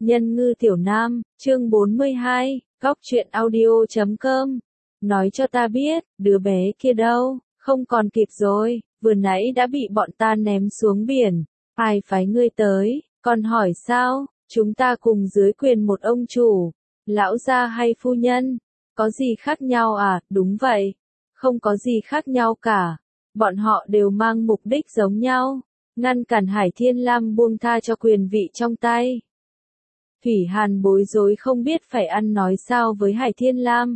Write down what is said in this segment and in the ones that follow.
Nhân ngư tiểu nam, chương 42, góc truyện audio.com. Nói cho ta biết, đứa bé kia đâu, không còn kịp rồi, vừa nãy đã bị bọn ta ném xuống biển. Ai phái ngươi tới, còn hỏi sao, chúng ta cùng dưới quyền một ông chủ, lão gia hay phu nhân, có gì khác nhau à, đúng vậy, không có gì khác nhau cả, bọn họ đều mang mục đích giống nhau, ngăn cản Hải Thiên Lam buông tha cho quyền vị trong tay. Thủy Hàn bối rối không biết phải ăn nói sao với Hải Thiên Lam.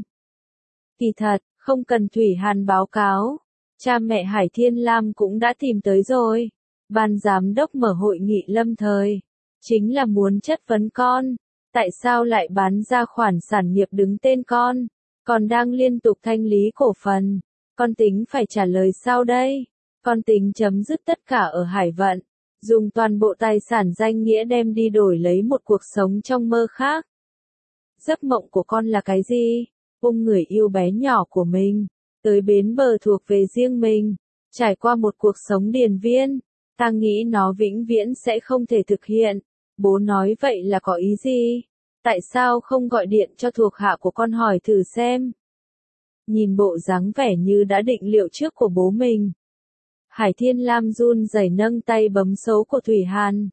Kỳ thật, không cần Thủy Hàn báo cáo, cha mẹ Hải Thiên Lam cũng đã tìm tới rồi. Ban giám đốc mở hội nghị lâm thời, chính là muốn chất vấn con, tại sao lại bán ra khoản sản nghiệp đứng tên con, còn đang liên tục thanh lý cổ phần, con tính phải trả lời sao đây, con tính chấm dứt tất cả ở Hải Vận, dùng toàn bộ tài sản danh nghĩa đem đi đổi lấy một cuộc sống trong mơ khác. Giấc mộng của con là cái gì? Ôm người yêu bé nhỏ của mình, tới bến bờ thuộc về riêng mình, trải qua một cuộc sống điền viên. Ta nghĩ nó vĩnh viễn sẽ không thể thực hiện. Bố nói vậy là có ý gì? Tại sao không gọi điện cho thuộc hạ của con hỏi thử xem? Nhìn bộ dáng vẻ như đã định liệu trước của bố mình. Hải Thiên Lam run rẩy nâng tay bấm số của Thủy Hàn.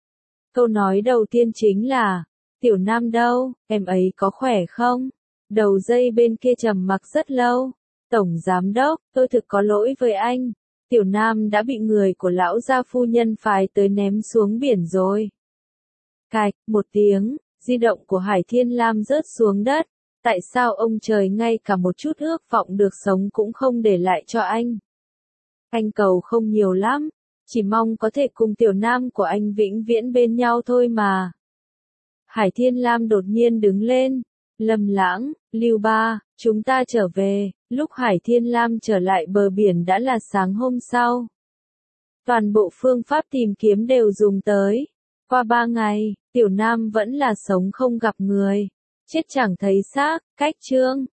Câu nói đầu tiên chính là, Tiểu Nam đâu, em ấy có khỏe không? Đầu dây bên kia trầm mặc rất lâu. Tổng giám đốc, tôi thực có lỗi với anh. Tiểu Nam đã bị người của lão gia phu nhân phái tới ném xuống biển rồi. Cạch, một tiếng, di động của Hải Thiên Lam rớt xuống đất. Tại sao ông trời ngay cả một chút ước vọng được sống cũng không để lại cho anh? Anh cầu không nhiều lắm, chỉ mong có thể cùng Tiểu Nam của anh vĩnh viễn bên nhau thôi mà. Hải Thiên Lam đột nhiên đứng lên. Lâm Lãng, Lưu Ba, chúng ta trở về. Lúc Hải Thiên Lam trở lại bờ biển đã là sáng hôm sau. Toàn bộ phương pháp tìm kiếm đều dùng tới. Qua 3 ngày, Tiểu Nam vẫn là sống không gặp người. Chết chẳng thấy xác, cách chương.